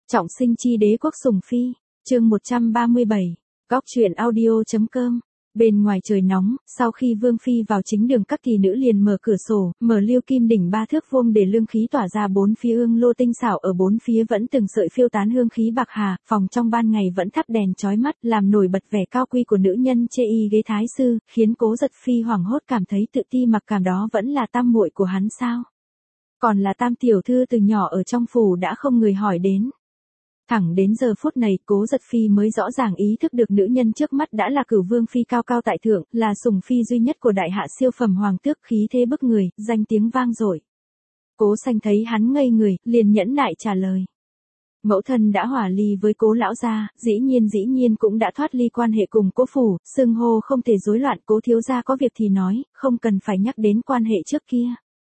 Trọng sinh chi đế quốc sủng phi, chương 137, góc truyện audio.com. Bên ngoài trời nóng, sau khi Vương Phi vào chính đường các tỷ nữ liền mở cửa sổ, mở liêu kim đỉnh 3 thước vuông để lương khí tỏa ra bốn phía hương lô tinh xảo ở bốn phía vẫn từng sợi phiêu tán hương khí bạc hà, phòng trong ban ngày vẫn thắp đèn chói mắt, làm nổi bật vẻ cao quý của nữ nhân chê y ghế thái sư, khiến Cố Giật Phi hoảng hốt cảm thấy tự ti mặc cảm đó vẫn là tam muội của hắn sao? Còn là tam tiểu thư từ nhỏ ở trong phủ đã không người hỏi đến. Thẳng đến giờ phút này, Cố Giật Phi mới rõ ràng ý thức được nữ nhân trước mắt đã là Cửu Vương Phi cao cao tại thượng, là sủng phi duy nhất của đại hạ siêu phẩm hoàng tước, khí thế bức người, danh tiếng vang dội. Cố Xanh thấy hắn ngây người, liền nhẫn nại trả lời. Mẫu thân đã hòa ly với Cố lão gia, dĩ nhiên cũng đã thoát ly quan hệ cùng Cố phủ, xưng hô không thể rối loạn, Cố thiếu gia có việc thì nói, không cần phải nhắc đến quan hệ trước kia.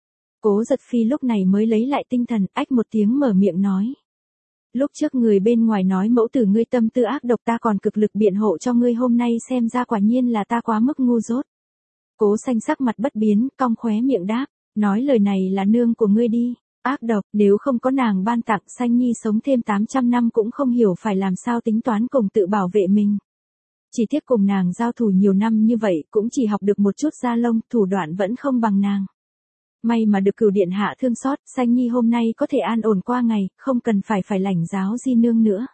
Cố Giật Phi lúc này mới lấy lại tinh thần, ách một tiếng mở miệng nói. Lúc trước người bên ngoài nói mẫu tử ngươi tâm tư ác độc, ta còn cực lực biện hộ cho ngươi, hôm nay xem ra quả nhiên là ta quá mức ngu dốt. Cố Xanh sắc mặt bất biến, cong khóe miệng đáp, nói lời này là nương của ngươi đi, ác độc, nếu không có nàng ban tặng, Xanh Nhi sống thêm 800 năm cũng không hiểu phải làm sao tính toán cùng tự bảo vệ mình. Chỉ tiếc cùng nàng giao thủ nhiều năm như vậy, cũng chỉ học được một chút da lông, thủ đoạn vẫn không bằng nàng. May mà được Cửu điện hạ thương xót, Xanh Nhi hôm nay có thể an ổn qua ngày, không cần phải lãnh giáo di nương nữa.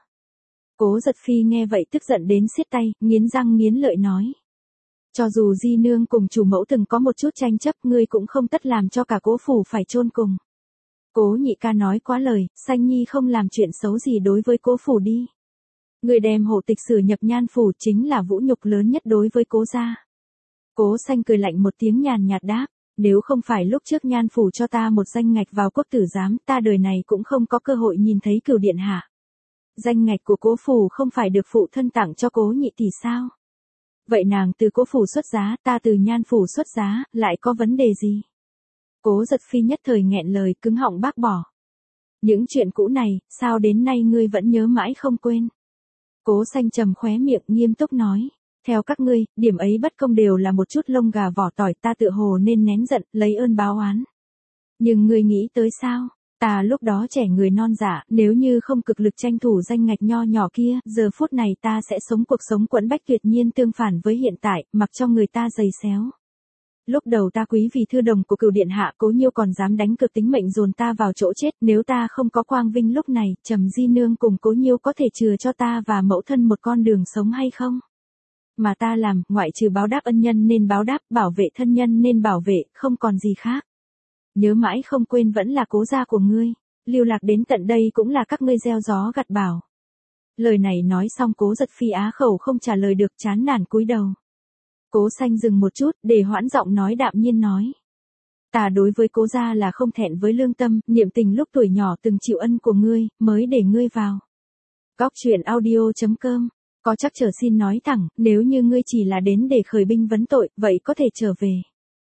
Cố Giật Phi nghe vậy tức giận đến siết tay, nghiến răng nghiến lợi nói. Cho dù di nương cùng chủ mẫu từng có một chút tranh chấp, ngươi cũng không tất làm cho cả Cố phủ phải chôn cùng. Cố nhị ca nói quá lời, Xanh Nhi không làm chuyện xấu gì đối với Cố phủ đi. Người đem hộ tịch sử nhập Nhan phủ chính là vũ nhục lớn nhất đối với Cố gia. Cố Xanh cười lạnh một tiếng nhàn nhạt đáp. Nếu không phải lúc trước Nhan phủ cho ta một danh ngạch vào quốc tử giám, ta đời này cũng không có cơ hội nhìn thấy Cửu điện hạ. Danh ngạch của Cố phủ không phải được phụ thân tặng cho Cố nhị tỷ sao? Vậy nàng từ Cố phủ xuất giá, ta từ Nhan phủ xuất giá, lại có vấn đề gì? Cố Giật Phi nhất thời nghẹn lời, cứng họng bác bỏ. Những chuyện cũ này, sao đến nay ngươi vẫn nhớ mãi không quên? Cố Xanh trầm khóe miệng, nghiêm túc nói. Theo các ngươi, điểm ấy bất công đều là một chút lông gà vỏ tỏi, ta tựa hồ nên nén giận, lấy ơn báo oán. Nhưng ngươi nghĩ tới sao? Ta lúc đó trẻ người non dạ, nếu như không cực lực tranh thủ danh ngạch nho nhỏ kia, giờ phút này ta sẽ sống cuộc sống quẫn bách tuyệt nhiên tương phản với hiện tại, mặc cho người ta giày xéo. Lúc đầu ta quý vì thư đồng của Cửu điện hạ, Cố Nhiêu còn dám đánh cược tính mệnh dồn ta vào chỗ chết, nếu ta không có quang vinh lúc này, Trầm di nương cùng Cố Nhiêu có thể chừa cho ta và mẫu thân một con đường sống hay không? Mà ta làm, ngoại trừ báo đáp ân nhân nên báo đáp, bảo vệ thân nhân nên bảo vệ, không còn gì khác. Nhớ mãi không quên vẫn là Cố gia của ngươi, lưu lạc đến tận đây cũng là các ngươi gieo gió gặt bão. Lời này nói xong Cố Giật Phi á khẩu không trả lời được, chán nản cúi đầu. Cố Xanh dừng một chút, để hoãn giọng nói đạm nhiên nói. Ta đối với Cố gia là không thẹn với lương tâm, niệm tình lúc tuổi nhỏ từng chịu ân của ngươi, mới để ngươi vào. Góc truyện audio.com. Có chắc trở xin nói thẳng, nếu như ngươi chỉ là đến để khởi binh vấn tội, vậy có thể trở về.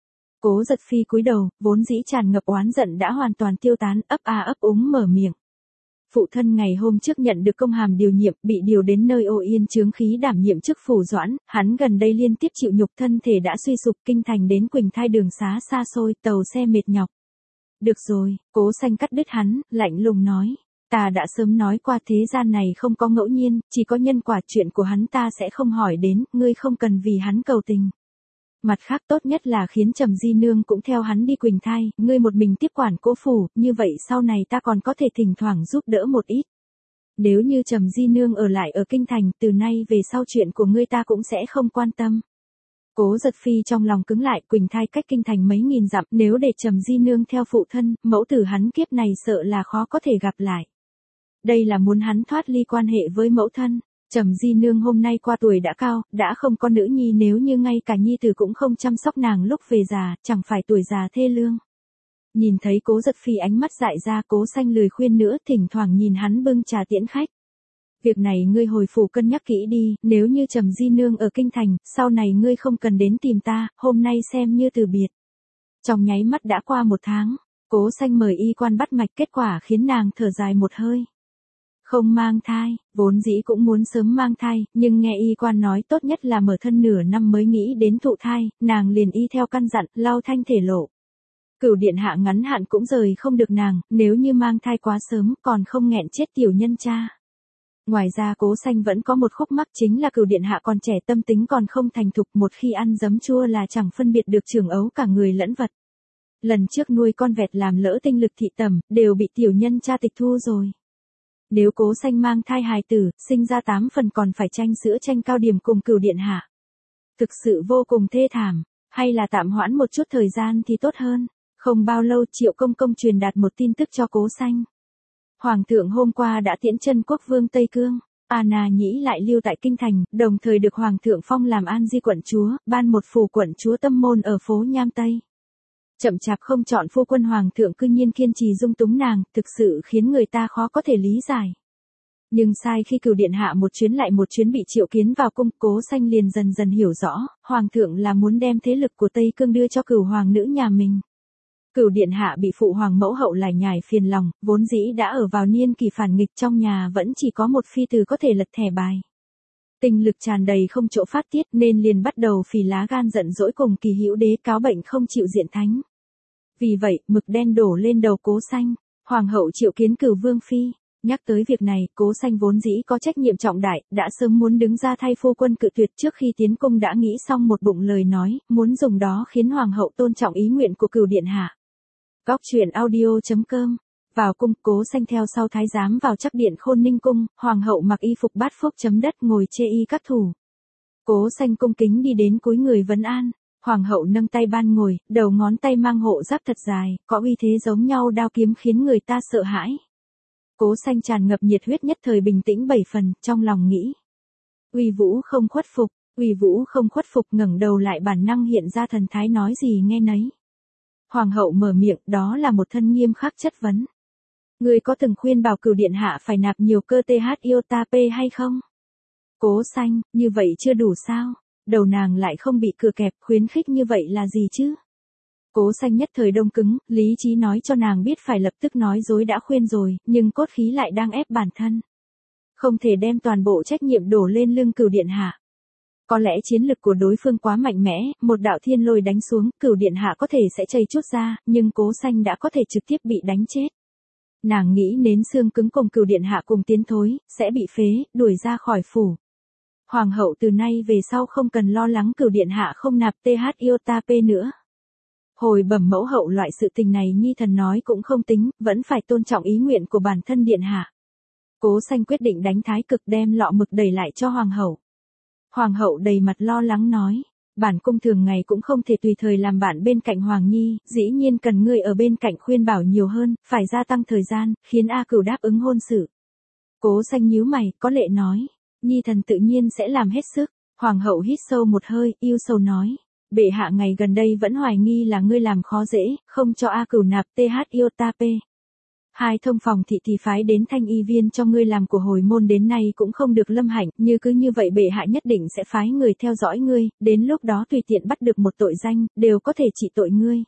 Cố Giật Phi cúi đầu, vốn dĩ tràn ngập oán giận đã hoàn toàn tiêu tán, ấp úng mở miệng. Phụ thân ngày hôm trước nhận được công hàm điều nhiệm, bị điều đến nơi Ô Yên chướng khí đảm nhiệm chức phủ Doãn, hắn gần đây liên tiếp chịu nhục, thân thể đã suy sụp, kinh thành đến Quỳnh Thai đường xá xa xôi, tàu xe mệt nhọc. Được rồi, Cố Xanh cắt đứt hắn, lạnh lùng nói. Ta đã sớm nói qua, thế gian này không có ngẫu nhiên, chỉ có nhân quả, chuyện của hắn ta sẽ không hỏi đến, ngươi không cần vì hắn cầu tình. Mặt khác tốt nhất là khiến Trầm di nương cũng theo hắn đi Quỳnh Thai, ngươi một mình tiếp quản Cố phủ, như vậy sau này ta còn có thể thỉnh thoảng giúp đỡ một ít. Nếu như Trầm di nương ở lại ở kinh thành, từ nay về sau chuyện của ngươi ta cũng sẽ không quan tâm. Cố Giật Phi trong lòng cứng lại, Quỳnh Thai cách kinh thành mấy nghìn dặm, nếu để Trầm di nương theo phụ thân, mẫu tử hắn kiếp này sợ là khó có thể gặp lại. Đây là muốn hắn thoát ly quan hệ với mẫu thân. Trầm di nương hôm nay qua tuổi đã cao, đã không có nữ nhi, nếu như ngay cả nhi tử cũng không chăm sóc nàng lúc về già, chẳng phải tuổi già thê lương. Nhìn thấy Cố Giật Phi ánh mắt dại ra, Cố Xanh lười khuyên nữa, thỉnh thoảng nhìn hắn bưng trà tiễn khách. Việc này ngươi hồi phủ cân nhắc kỹ đi, nếu như Trầm di nương ở kinh thành, sau này ngươi không cần đến tìm ta, hôm nay xem như từ biệt. Trong nháy mắt đã qua 1 tháng, Cố Xanh mời y quan bắt mạch, kết quả khiến nàng thở dài một hơi. Không mang thai, vốn dĩ cũng muốn sớm mang thai, nhưng nghe y quan nói tốt nhất là mở thân nửa năm mới nghĩ đến thụ thai, nàng liền y theo căn dặn, lau thanh thể lộ. Cửu điện hạ ngắn hạn cũng rời không được nàng, nếu như mang thai quá sớm còn không nghẹn chết tiểu nhân cha. Ngoài ra Cố Xanh vẫn có một khúc mắc, chính là Cửu điện hạ còn trẻ, tâm tính còn không thành thục, một khi ăn giấm chua là chẳng phân biệt được trưởng ấu cả người lẫn vật. Lần trước nuôi con vẹt làm lỡ tinh lực thị tẩm, đều bị tiểu nhân cha tịch thu rồi. Nếu Cố Xanh mang thai hài tử, sinh ra 8 phần còn phải tranh sữa tranh cao điểm cùng Cửu điện hạ. Thực sự vô cùng thê thảm, hay là tạm hoãn một chút thời gian thì tốt hơn. Không bao lâu Triệu Công Công truyền đạt một tin tức cho Cố Xanh. Hoàng thượng hôm qua đã tiễn chân quốc vương Tây Cương, Anna Nhĩ lại lưu tại kinh thành, đồng thời được Hoàng thượng phong làm An Di quận chúa, ban một phủ quận chúa tâm môn ở phố Nham Tây. Chậm chạp không chọn phu quân, Hoàng thượng cư nhiên kiên trì dung túng nàng, thực sự khiến người ta khó có thể lý giải. Nhưng sai khi Cửu điện hạ một chuyến lại một chuyến bị triệu kiến vào cung, Cố Xanh liền dần dần hiểu rõ, Hoàng thượng là muốn đem thế lực của Tây Cương đưa cho Cửu hoàng nữ nhà mình. Cửu điện hạ bị phụ hoàng mẫu hậu lải nhải phiền lòng, vốn dĩ đã ở vào niên kỳ phản nghịch, trong nhà vẫn chỉ có một phi tử có thể lật thẻ bài. Tinh lực tràn đầy không chỗ phát tiết nên liền bắt đầu phì lá gan giận dỗi cùng Kỳ Hữu đế cáo bệnh không chịu diện thánh. Vì vậy, mực đen đổ lên đầu Cố Xanh, hoàng hậu triệu kiến Cửu vương phi. Nhắc tới việc này, Cố Xanh vốn dĩ có trách nhiệm trọng đại, đã sớm muốn đứng ra thay phu quân cự tuyệt, trước khi tiến cung đã nghĩ xong một bụng lời nói, muốn dùng đó khiến hoàng hậu tôn trọng ý nguyện của Cửu điện hạ. Góc truyện audio.com. Vào cung, Cố Xanh theo sau thái giám vào chắc điện Khôn Ninh cung, hoàng hậu mặc y phục bát phúc chấm đất ngồi chê y các thủ. Cố Xanh cung kính đi đến cúi người vấn an, hoàng hậu nâng tay ban ngồi, đầu ngón tay mang hộ giáp thật dài, có uy thế giống nhau đao kiếm khiến người ta sợ hãi. Cố Xanh tràn ngập nhiệt huyết, nhất thời bình tĩnh 7 phần, trong lòng nghĩ. Uy vũ không khuất phục, uy vũ không khuất phục, ngẩng đầu lại bản năng hiện ra thần thái nói gì nghe nấy. Hoàng hậu mở miệng, đó là một thân nghiêm khắc chất vấn. Ngươi có từng khuyên bảo Cửu điện hạ phải nạp nhiều cơ TH iota P hay không? Cố Xanh, như vậy chưa đủ sao? Đầu nàng lại không bị cựa kẹp, khuyến khích như vậy là gì chứ? Cố Xanh nhất thời đông cứng, lý trí nói cho nàng biết phải lập tức nói dối đã khuyên rồi, nhưng cốt khí lại đang ép bản thân. Không thể đem toàn bộ trách nhiệm đổ lên lưng Cửu điện hạ. Có lẽ chiến lực của đối phương quá mạnh mẽ, một đạo thiên lôi đánh xuống, Cửu điện hạ có thể sẽ chây chút ra, nhưng Cố Xanh đã có thể trực tiếp bị đánh chết. Nàng nghĩ nến xương cứng cùng Cửu điện hạ cùng tiến thối, sẽ bị phế, đuổi ra khỏi phủ. Hoàng hậu từ nay về sau không cần lo lắng Cửu điện hạ không nạp TH iota P nữa. Hồi bẩm mẫu hậu, loại sự tình này nhi thần nói cũng không tính, vẫn phải tôn trọng ý nguyện của bản thân điện hạ. Cố Xanh quyết định đánh thái cực, đem lọ mực đẩy lại cho hoàng hậu. Hoàng hậu đầy mặt lo lắng nói, bản cung thường ngày cũng không thể tùy thời làm bạn bên cạnh Hoàng Nhi, dĩ nhiên cần ngươi ở bên cạnh khuyên bảo nhiều hơn, phải gia tăng thời gian, khiến A Cửu đáp ứng hôn sự. Cố Xanh nhíu mày, có lệ nói, Nhi thần tự nhiên sẽ làm hết sức. Hoàng hậu hít sâu một hơi, yêu sầu nói, bệ hạ ngày gần đây vẫn hoài nghi là ngươi làm khó dễ, không cho A Cửu nạp TH iota P. Hai thông phòng thị thì phái đến thanh y viên cho ngươi làm của hồi môn đến nay cũng không được lâm hạnh, như vậy bệ hạ nhất định sẽ phái người theo dõi ngươi, đến lúc đó tùy tiện bắt được một tội danh, đều có thể trị tội ngươi.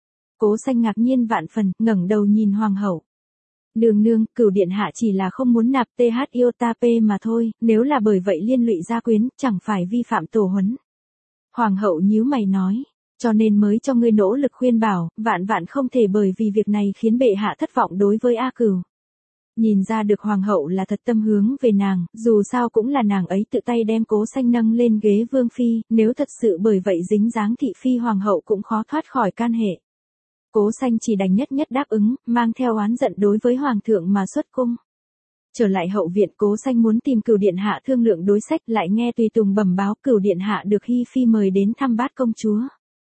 Cố Xanh ngạc nhiên vạn phần, ngẩng đầu nhìn hoàng hậu. Nương nương, Cửu điện hạ chỉ là không muốn nạp TH iota P mà thôi, nếu là bởi vậy liên lụy gia quyến, chẳng phải vi phạm tổ huấn. Hoàng hậu nhíu mày nói, cho nên mới cho ngươi nỗ lực khuyên bảo, vạn vạn không thể bởi vì việc này khiến bệ hạ thất vọng đối với A Cửu. Nhìn ra được hoàng hậu là thật tâm hướng về nàng, dù sao cũng là nàng ấy tự tay đem Cố Xanh nâng lên ghế vương phi, nếu thật sự bởi vậy dính dáng thị phi hoàng hậu cũng khó thoát khỏi can hệ. Cố Xanh chỉ đành nhất nhất đáp ứng, mang theo oán giận đối với hoàng thượng mà xuất cung. Trở lại hậu viện, Cố Xanh muốn tìm Cửu điện hạ thương lượng đối sách, lại nghe tùy tùng bẩm báo Cửu điện hạ được Hi phi mời đến thăm Bát công chúa.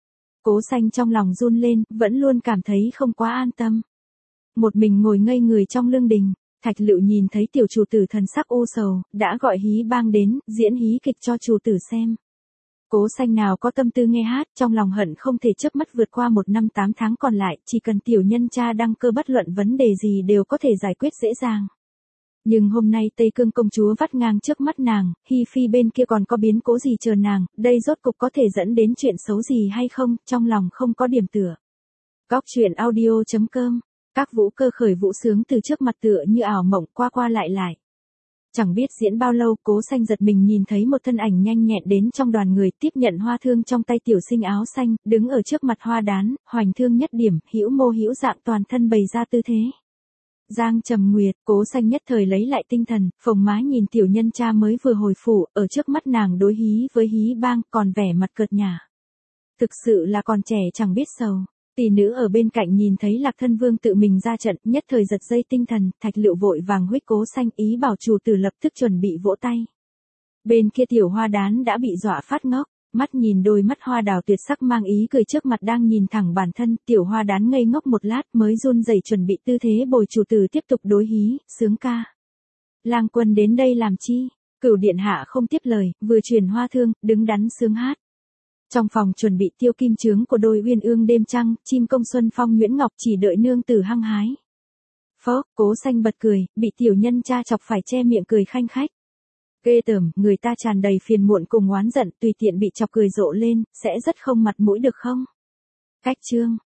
Cố Xanh trong lòng run lên, vẫn luôn cảm thấy không quá an tâm. Một mình ngồi ngây người trong lương đình, Thạch Lựu nhìn thấy tiểu chủ tử thần sắc u sầu, đã gọi hí bang đến, diễn hí kịch cho chủ tử xem. Cố Xanh nào có tâm tư nghe hát, trong lòng hận không thể chớp mắt vượt qua 1 năm 8 tháng còn lại, chỉ cần tiểu nhân cha đăng cơ bất luận vấn đề gì đều có thể giải quyết dễ dàng. Nhưng hôm nay Tây Cương công chúa vắt ngang trước mắt nàng, Hi phi bên kia còn có biến cố gì chờ nàng, đây rốt cục có thể dẫn đến chuyện xấu gì hay không, trong lòng không có điểm tựa. Góc truyện audio.com, các vũ cơ khởi vũ sướng từ trước mặt tựa như ảo mộng qua qua lại lại. Chẳng biết diễn bao lâu, Cố Xanh giật mình nhìn thấy một thân ảnh nhanh nhẹn đến trong đoàn người, tiếp nhận hoa thương trong tay tiểu sinh áo xanh, đứng ở trước mặt hoa đán, hoành thương nhất điểm, hữu mô hữu dạng toàn thân bày ra tư thế. Giang Trầm Nguyệt, Cố Xanh nhất thời lấy lại tinh thần, phồng má nhìn tiểu nhân cha mới vừa hồi phủ, ở trước mắt nàng đối hí với hí bang, còn vẻ mặt cợt nhả. Thực sự là còn trẻ chẳng biết sầu. Tỷ nữ ở bên cạnh nhìn thấy Lạc Thân Vương tự mình ra trận, nhất thời giật dây tinh thần, Thạch Lựu vội vàng huých Cố Xanh ý bảo chủ tử lập tức chuẩn bị vỗ tay. Bên kia tiểu hoa đán đã bị dọa phát ngốc, mắt nhìn đôi mắt hoa đào tuyệt sắc mang ý cười trước mặt đang nhìn thẳng bản thân, tiểu hoa đán ngây ngốc một lát mới run rẩy chuẩn bị tư thế bồi chủ tử tiếp tục đối hí, sướng ca. Lang quân đến đây làm chi? Cửu điện hạ không tiếp lời, vừa truyền hoa thương, đứng đắn sướng hát. Trong phòng chuẩn bị tiêu kim trướng của đôi uyên ương đêm trăng, chim công xuân phong Nguyễn Ngọc chỉ đợi nương tử hăng hái. Phó, Cố Xanh bật cười, bị tiểu nhân cha chọc phải che miệng cười khanh khách. Ghê tởm, người ta tràn đầy phiền muộn cùng oán giận, tùy tiện bị chọc cười rộ lên, sẽ rất không mặt mũi được không? Cách chương.